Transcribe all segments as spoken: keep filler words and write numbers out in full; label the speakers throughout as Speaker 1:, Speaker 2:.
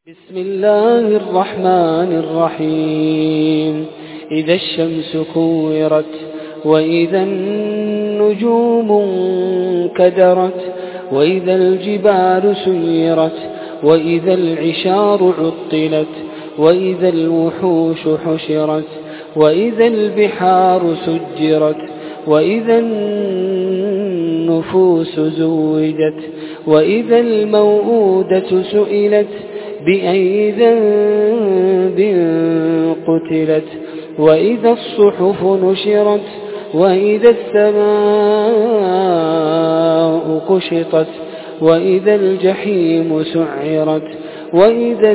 Speaker 1: بسم الله الرحمن الرحيم. إذا الشمس كورت وإذا النجوم انكدرت وإذا الجبال سيرت وإذا العشار عطلت وإذا الوحوش حشرت وإذا البحار سجرت وإذا النفوس زوجت وإذا الموءودة سئلت بأي ذنب قتلت وإذا الصحف نشرت وإذا السماء كشطت وإذا الجحيم سعرت وإذا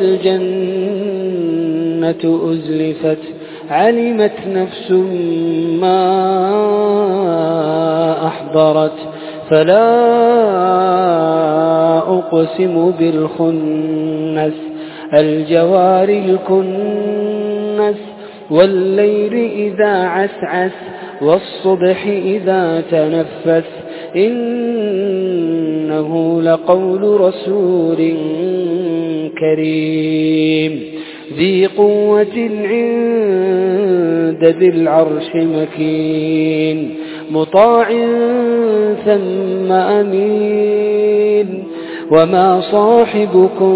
Speaker 1: الجنة أزلفت علمت نفس ما أحضرت فلا أقسم بالخنس الجوار الكنس والليل إذا عسعس والصبح إذا تنفس إنه لقول رسول كريم ذي قوة عند ذي العرش مكين مطاع ثم أمين وما صاحبكم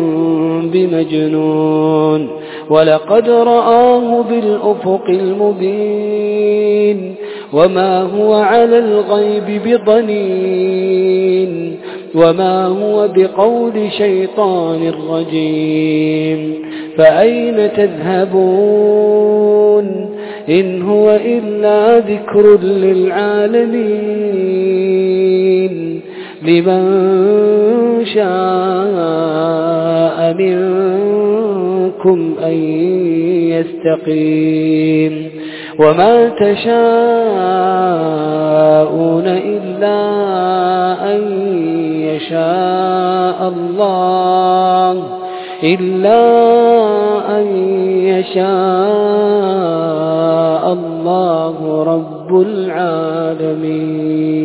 Speaker 1: بمجنون ولقد رآه بالأفق المبين وما هو على الغيب بضنين وما هو بقول شيطان رجيم فأين تذهبون إن هو إلا ذكر للعالمين لمن شاء منكم أن يستقيم وما تشاءون إلا أن يشاء الله إلا أن يشاء الله رب العالمين.